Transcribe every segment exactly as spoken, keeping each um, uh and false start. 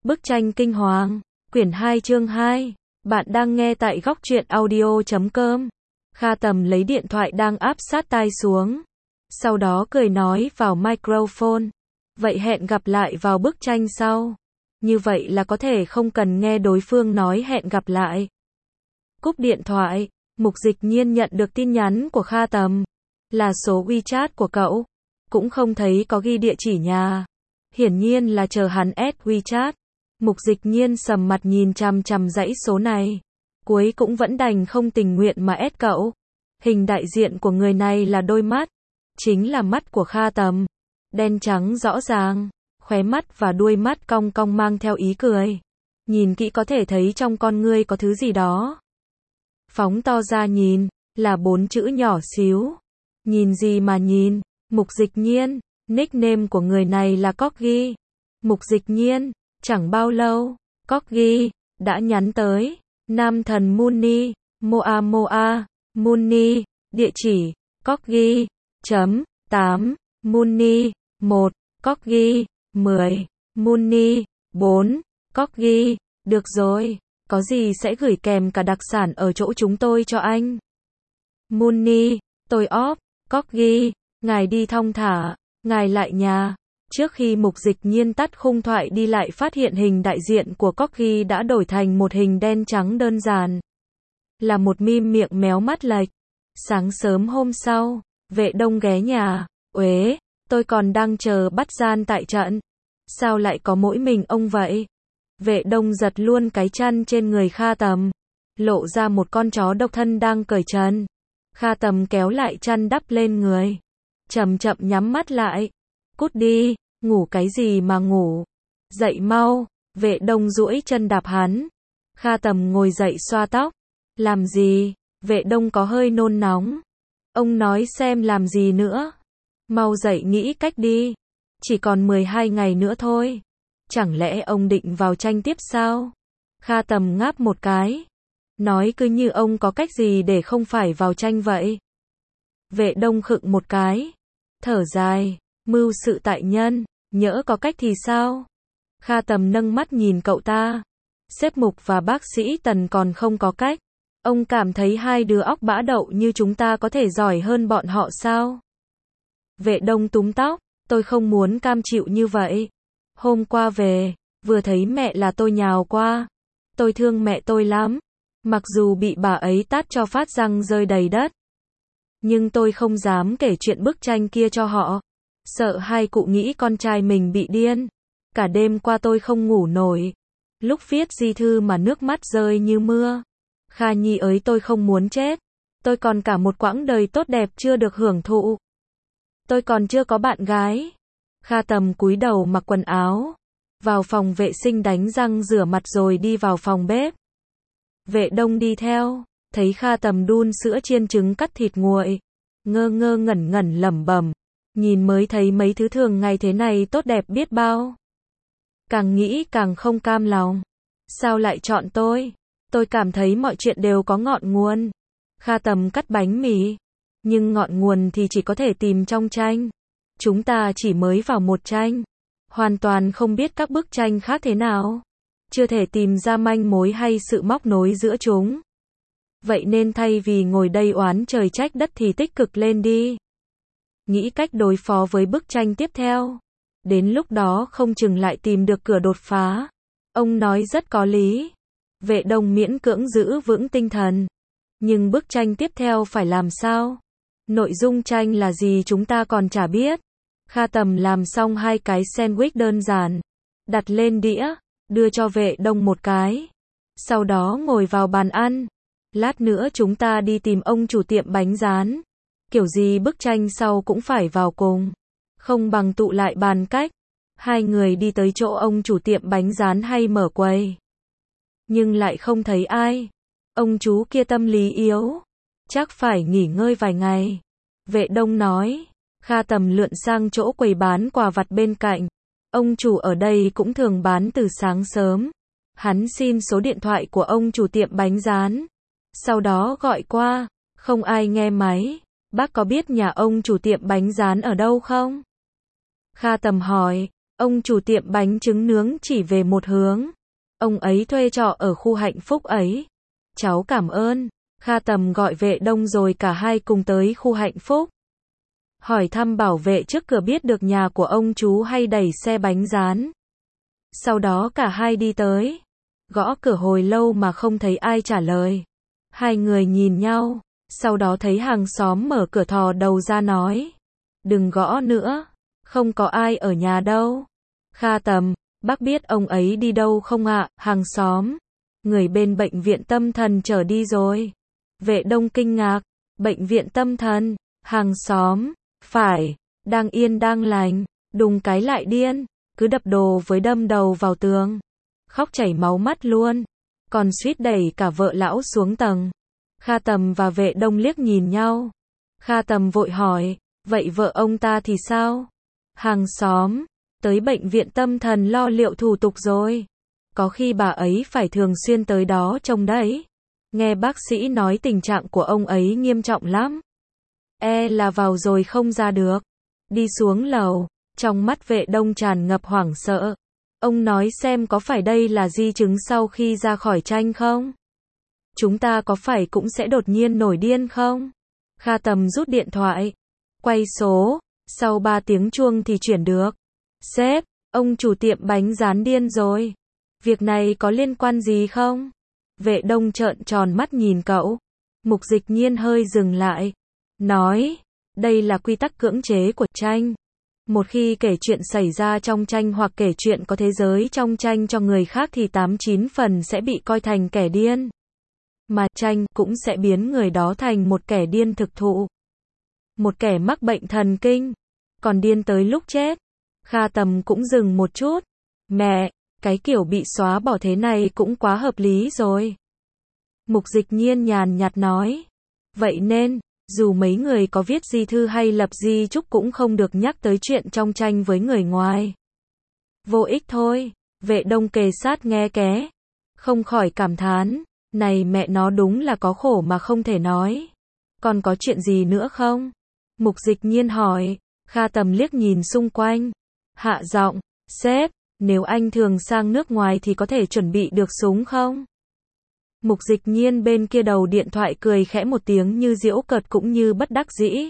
Bức tranh kinh hoàng, quyển hai chương hai. Bạn đang nghe tại góc truyện audio chấm com. Kha Tầm lấy điện thoại đang áp sát tai xuống. Sau đó cười nói vào microphone. Vậy hẹn gặp lại vào bức tranh sau. Như vậy là có thể không cần nghe đối phương nói hẹn gặp lại. Cúp điện thoại, Mục Dịch Nhiên nhận được tin nhắn của Kha Tầm. Là số WeChat của cậu. Cũng không thấy có ghi địa chỉ nhà. Hiển nhiên là chờ hắn add WeChat. Mục Dịch Nhiên sầm mặt nhìn chằm chằm dãy số này. Cuối cũng vẫn đành không tình nguyện mà add cậu. Hình đại diện của người này là đôi mắt. Chính là mắt của Kha Tầm. Đen trắng rõ ràng. Khóe mắt và đuôi mắt cong cong mang theo ý cười. Nhìn kỹ có thể thấy trong con ngươi có thứ gì đó. Phóng to ra nhìn, là bốn chữ nhỏ xíu. Nhìn gì mà nhìn, Mục Dịch Nhiên, nickname của người này là Corgi. Mục Dịch Nhiên, chẳng bao lâu, Corgi đã nhắn tới, nam thần Muni, Moa Moa, Muni, địa chỉ, Corgi, chấm, tám, Muni, một, Corgi, mười, Muni, bốn, Corgi, được rồi, có gì sẽ gửi kèm cả đặc sản ở chỗ chúng tôi cho anh. Muni, tôi off, Corgi, ngài đi thong thả, ngài lại nhà. Trước khi Mục Dịch Nhiên tắt khung thoại đi lại phát hiện hình đại diện của Corgi đã đổi thành một hình đen trắng đơn giản. Là một meme miệng méo mắt lệch. Sáng sớm hôm sau, Vệ Đông ghé nhà. Uế, tôi còn đang chờ bắt gian tại trận. Sao lại có mỗi mình ông vậy? Vệ Đông giật luôn cái chăn trên người Kha Tầm. Lộ ra một con chó độc thân đang cởi trần. Kha Tầm kéo lại chăn đắp lên người. Chậm chậm nhắm mắt lại. Cút đi, ngủ cái gì mà ngủ. Dậy mau, Vệ Đông duỗi chân đạp hắn. Kha Tầm ngồi dậy xoa tóc. Làm gì? Vệ Đông có hơi nôn nóng. Ông nói xem làm gì nữa. Mau dậy nghĩ cách đi. Chỉ còn mười hai ngày nữa thôi. Chẳng lẽ ông định vào tranh tiếp sao? Kha Tầm ngáp một cái. Nói cứ như ông có cách gì để không phải vào tranh vậy. Vệ Đông khựng một cái. Thở dài. Mưu sự tại nhân, nhỡ có cách thì sao? Kha Tầm nâng mắt nhìn cậu ta. Sếp Mục và bác sĩ Tần còn không có cách. Ông cảm thấy hai đứa óc bã đậu như chúng ta có thể giỏi hơn bọn họ sao? Vệ Đông túm tóc. Tôi không muốn cam chịu như vậy. Hôm qua về, vừa thấy mẹ là tôi nhào qua. Tôi thương mẹ tôi lắm. Mặc dù bị bà ấy tát cho phát răng rơi đầy đất. Nhưng tôi không dám kể chuyện bức tranh kia cho họ. Sợ hai cụ nghĩ con trai mình bị điên. Cả đêm qua tôi không ngủ nổi. Lúc viết di thư mà nước mắt rơi như mưa. Kha Nhi ơi, tôi không muốn chết. Tôi còn cả một quãng đời tốt đẹp chưa được hưởng thụ. Tôi còn chưa có bạn gái. Kha Tầm cúi đầu mặc quần áo. Vào phòng vệ sinh đánh răng rửa mặt rồi đi vào phòng bếp. Vệ Đông đi theo. Thấy Kha Tầm đun sữa chiên trứng cắt thịt nguội. Ngơ ngơ ngẩn ngẩn lẩm bẩm. Nhìn mới thấy mấy thứ thường ngày thế này tốt đẹp biết bao. Càng nghĩ càng không cam lòng. Sao lại chọn tôi? Tôi cảm thấy mọi chuyện đều có ngọn nguồn. Kha Tầm cắt bánh mì. Nhưng ngọn nguồn thì chỉ có thể tìm trong tranh. Chúng ta chỉ mới vào một tranh. Hoàn toàn không biết các bức tranh khác thế nào. Chưa thể tìm ra manh mối hay sự móc nối giữa chúng. Vậy nên thay vì ngồi đây oán trời trách đất thì tích cực lên đi. Nghĩ cách đối phó với bức tranh tiếp theo. Đến lúc đó không chừng lại tìm được cửa đột phá. Ông nói rất có lý. Vệ Đông miễn cưỡng giữ vững tinh thần. Nhưng bức tranh tiếp theo phải làm sao? Nội dung tranh là gì chúng ta còn chả biết. Kha Tầm làm xong hai cái sandwich đơn giản. Đặt lên đĩa, đưa cho Vệ Đông một cái. Sau đó ngồi vào bàn ăn. Lát nữa chúng ta đi tìm ông chủ tiệm bánh rán. Kiểu gì bức tranh sau cũng phải vào cùng. Không bằng tụ lại bàn cách. Hai người đi tới chỗ ông chủ tiệm bánh rán hay mở quầy. Nhưng lại không thấy ai. Ông chú kia tâm lý yếu. Chắc phải nghỉ ngơi vài ngày. Vệ Đông nói. Kha Tầm lượn sang chỗ quầy bán quà vặt bên cạnh. Ông chủ ở đây cũng thường bán từ sáng sớm. Hắn xin số điện thoại của ông chủ tiệm bánh rán. Sau đó gọi qua. Không ai nghe máy. Bác có biết nhà ông chủ tiệm bánh rán ở đâu không? Kha Tầm hỏi. Ông chủ tiệm bánh trứng nướng chỉ về một hướng. Ông ấy thuê trọ ở khu hạnh phúc ấy. Cháu cảm ơn. Kha Tầm gọi vệ đông rồi cả hai cùng tới khu hạnh phúc. Hỏi thăm bảo vệ trước cửa biết được nhà của ông chú hay đẩy xe bánh rán. Sau đó cả hai đi tới. Gõ cửa hồi lâu mà không thấy ai trả lời. Hai người nhìn nhau. Sau đó thấy hàng xóm mở cửa thò đầu ra nói. Đừng gõ nữa. Không có ai ở nhà đâu. Kha Tầm, bác biết ông ấy đi đâu không ạ? Hàng xóm. Người bên bệnh viện tâm thần chở đi rồi. Vệ đông kinh ngạc. Bệnh viện tâm thần. Hàng xóm. Phải. Đang yên đang lành. Đùng cái lại điên. Cứ đập đồ với đâm đầu vào tường. Khóc chảy máu mắt luôn. Còn suýt đẩy cả vợ lão xuống tầng. Kha Tầm và vệ đông liếc nhìn nhau. Kha Tầm vội hỏi. Vậy vợ ông ta thì sao? Hàng xóm. Tới bệnh viện tâm thần lo liệu thủ tục rồi. Có khi bà ấy phải thường xuyên tới đó trông đấy. Nghe bác sĩ nói tình trạng của ông ấy nghiêm trọng lắm. E là vào rồi không ra được. Đi xuống lầu. Trong mắt vệ đông tràn ngập hoảng sợ. Ông nói xem có phải đây là di chứng sau khi ra khỏi tranh không? Chúng ta có phải cũng sẽ đột nhiên nổi điên không? Kha Tầm rút điện thoại. Quay số. Sau ba tiếng chuông thì chuyển được. Sếp, ông chủ tiệm bánh rán điên rồi. Việc này có liên quan gì không? Vệ đông trợn tròn mắt nhìn cậu. Mục Dịch Nhiên hơi dừng lại. Nói, đây là quy tắc cưỡng chế của tranh. Một khi kể chuyện xảy ra trong tranh hoặc kể chuyện có thế giới trong tranh cho người khác thì tám chín phần sẽ bị coi thành kẻ điên. Mà tranh cũng sẽ biến người đó thành một kẻ điên thực thụ. Một kẻ mắc bệnh thần kinh. Còn điên tới lúc chết. Kha Tầm cũng dừng một chút. Mẹ, cái kiểu bị xóa bỏ thế này cũng quá hợp lý rồi. Mục Dịch Nhiên nhàn nhạt nói. Vậy nên, dù mấy người có viết di thư hay lập di chúc cũng không được nhắc tới chuyện trong tranh với người ngoài. Vô ích thôi. Vệ đông kề sát nghe ké. Không khỏi cảm thán. Này mẹ nó đúng là có khổ mà không thể nói. Còn có chuyện gì nữa không? Mục Dịch Nhiên hỏi. Kha Tầm liếc nhìn xung quanh. Hạ giọng. Sếp, nếu anh thường sang nước ngoài thì có thể chuẩn bị được súng không? Mục Dịch Nhiên bên kia đầu điện thoại cười khẽ một tiếng như giễu cợt cũng như bất đắc dĩ.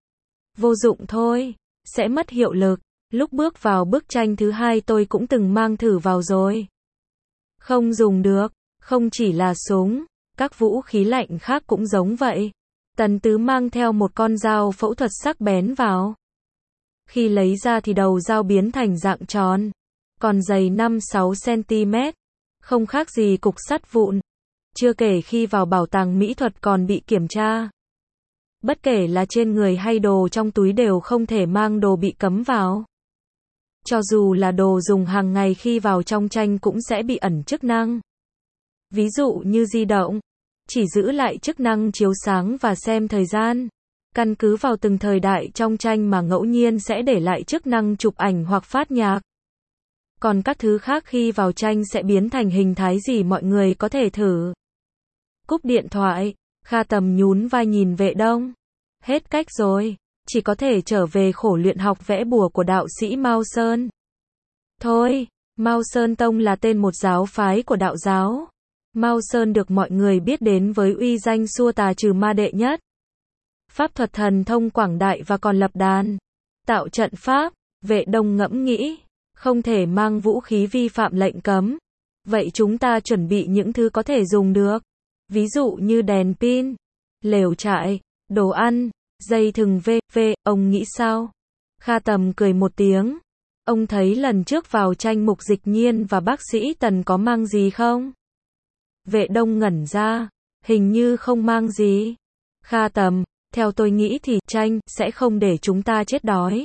Vô dụng thôi. Sẽ mất hiệu lực. Lúc bước vào bức tranh thứ hai tôi cũng từng mang thử vào rồi. Không dùng được. Không chỉ là súng. Các vũ khí lạnh khác cũng giống vậy. Tần Tứ mang theo một con dao phẫu thuật sắc bén vào. Khi lấy ra thì đầu dao biến thành dạng tròn. Còn dày năm sáu xăng-ti-mét. Không khác gì cục sắt vụn. Chưa kể khi vào bảo tàng mỹ thuật còn bị kiểm tra. Bất kể là trên người hay đồ trong túi đều không thể mang đồ bị cấm vào. Cho dù là đồ dùng hàng ngày khi vào trong tranh cũng sẽ bị ẩn chức năng. Ví dụ như di động. Chỉ giữ lại chức năng chiếu sáng và xem thời gian. Căn cứ vào từng thời đại trong tranh mà ngẫu nhiên sẽ để lại chức năng chụp ảnh hoặc phát nhạc. Còn các thứ khác khi vào tranh sẽ biến thành hình thái gì mọi người có thể thử. Cúp điện thoại, Kha Tầm nhún vai nhìn vệ đông. Hết cách rồi, chỉ có thể trở về khổ luyện học vẽ bùa của đạo sĩ Mao Sơn. Thôi, Mao Sơn Tông là tên một giáo phái của đạo giáo. Mao Sơn được mọi người biết đến với uy danh xua tà trừ ma đệ nhất. Pháp thuật thần thông quảng đại và còn lập đàn. Tạo trận pháp, vệ đông ngẫm nghĩ. Không thể mang vũ khí vi phạm lệnh cấm. Vậy chúng ta chuẩn bị những thứ có thể dùng được. Ví dụ như đèn pin, lều trại, đồ ăn, dây thừng vê vê, ông nghĩ sao? Kha Tầm cười một tiếng. Ông thấy lần trước vào tranh Mục Dịch Nhiên và bác sĩ Tần có mang gì không? Vệ đông ngẩn ra. Hình như không mang gì. Kha Tầm, theo tôi nghĩ thì tranh sẽ không để chúng ta chết đói.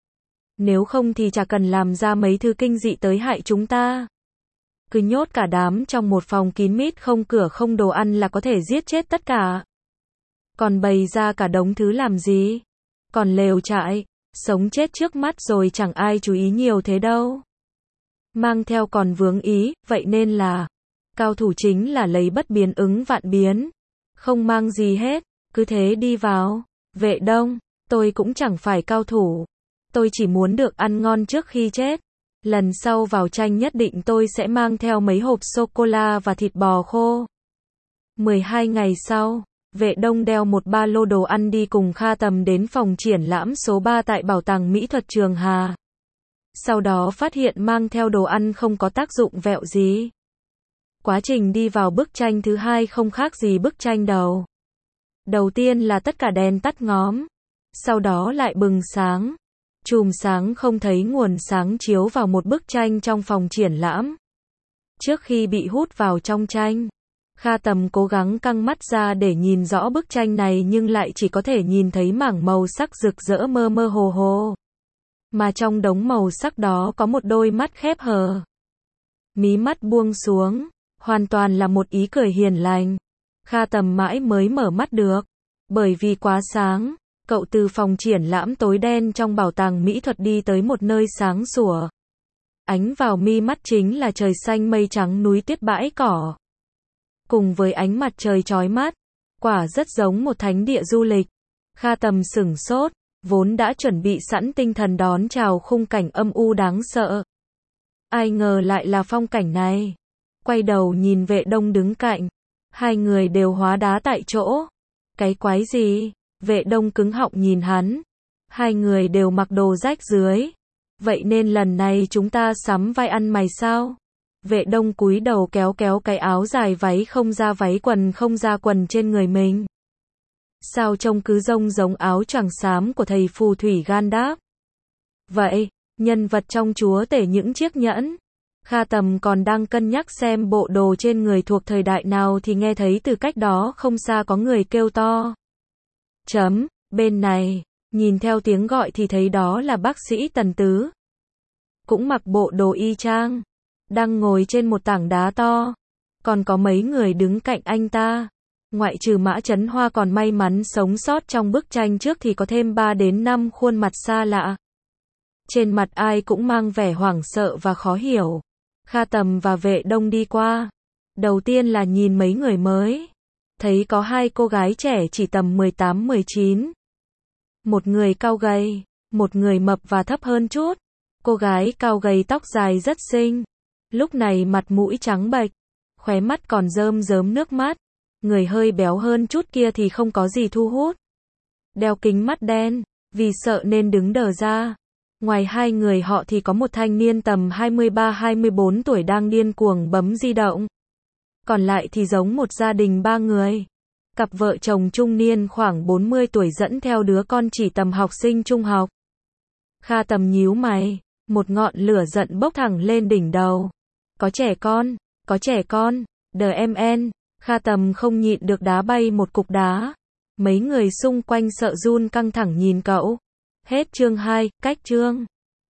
Nếu không thì chả cần làm ra mấy thứ kinh dị tới hại chúng ta. Cứ nhốt cả đám trong một phòng kín mít không cửa không đồ ăn là có thể giết chết tất cả. Còn bày ra cả đống thứ làm gì? Còn lều trại, sống chết trước mắt rồi chẳng ai chú ý nhiều thế đâu. Mang theo còn vướng ý, vậy nên là cao thủ chính là lấy bất biến ứng vạn biến. Không mang gì hết, cứ thế đi vào. Vệ đông, tôi cũng chẳng phải cao thủ. Tôi chỉ muốn được ăn ngon trước khi chết. Lần sau vào tranh nhất định tôi sẽ mang theo mấy hộp sô-cô-la và thịt bò khô. mười hai ngày sau, Vệ Đông đeo một ba lô đồ ăn đi cùng Kha Tầm đến phòng triển lãm số ba tại Bảo tàng Mỹ thuật Trường Hà. Sau đó phát hiện mang theo đồ ăn không có tác dụng vẹo gì. Quá trình đi vào bức tranh thứ hai không khác gì bức tranh đầu. Đầu tiên là tất cả đèn tắt ngóm, sau đó lại bừng sáng. Chùm sáng không thấy nguồn sáng chiếu vào một bức tranh trong phòng triển lãm. Trước khi bị hút vào trong tranh, Kha Tầm cố gắng căng mắt ra để nhìn rõ bức tranh này nhưng lại chỉ có thể nhìn thấy mảng màu sắc rực rỡ mơ mơ hồ hồ. Mà trong đống màu sắc đó có một đôi mắt khép hờ. Mí mắt buông xuống, hoàn toàn là một ý cười hiền lành. Kha Tầm mãi mới mở mắt được, bởi vì quá sáng. Cậu từ phòng triển lãm tối đen trong bảo tàng mỹ thuật đi tới một nơi sáng sủa. Ánh vào mi mắt chính là trời xanh mây trắng núi tuyết bãi cỏ. Cùng với ánh mặt trời chói mắt, quả rất giống một thánh địa du lịch. Kha Tầm sửng sốt, vốn đã chuẩn bị sẵn tinh thần đón chào khung cảnh âm u đáng sợ. Ai ngờ lại là phong cảnh này. Quay đầu nhìn Vệ Đông đứng cạnh, hai người đều hóa đá tại chỗ. Cái quái gì? Vệ Đông cứng họng nhìn hắn. Hai người đều mặc đồ rách rưới. Vậy nên lần này chúng ta sắm vai ăn mày sao? Vệ Đông cúi đầu kéo kéo cái áo dài váy không ra váy quần không ra quần trên người mình. Sao trông cứ rông giống áo choàng xám của thầy phù thủy Gandalf. Vậy, nhân vật trong chúa tể những chiếc nhẫn. Kha Tầm còn đang cân nhắc xem bộ đồ trên người thuộc thời đại nào thì nghe thấy từ cách đó không xa có người kêu to. Chấm, bên này, nhìn theo tiếng gọi thì thấy đó là bác sĩ Tần Tứ. Cũng mặc bộ đồ y chang, đang ngồi trên một tảng đá to. Còn có mấy người đứng cạnh anh ta. Ngoại trừ Mã Chấn Hoa còn may mắn sống sót trong bức tranh trước thì có thêm ba đến năm khuôn mặt xa lạ. Trên mặt ai cũng mang vẻ hoảng sợ và khó hiểu. Kha Tầm và Vệ Đông đi qua. Đầu tiên là nhìn mấy người mới. Thấy có hai cô gái trẻ chỉ tầm mười tám mười chín. Một người cao gầy, một người mập và thấp hơn chút. Cô gái cao gầy tóc dài rất xinh. Lúc này mặt mũi trắng bệch, khóe mắt còn rơm rớm nước mắt. Người hơi béo hơn chút kia thì không có gì thu hút. Đeo kính mắt đen, vì sợ nên đứng đờ ra. Ngoài hai người họ thì có một thanh niên tầm hai mươi ba hai mươi bốn tuổi đang điên cuồng bấm di động. Còn lại thì giống một gia đình ba người. Cặp vợ chồng trung niên khoảng bốn mươi tuổi dẫn theo đứa con chỉ tầm học sinh trung học. Kha Tầm nhíu mày, một ngọn lửa giận bốc thẳng lên đỉnh đầu. Có trẻ con, có trẻ con, đờ em en. Kha Tầm không nhịn được đá bay một cục đá. Mấy người xung quanh sợ run căng thẳng nhìn cậu. Hết chương hai, cách chương.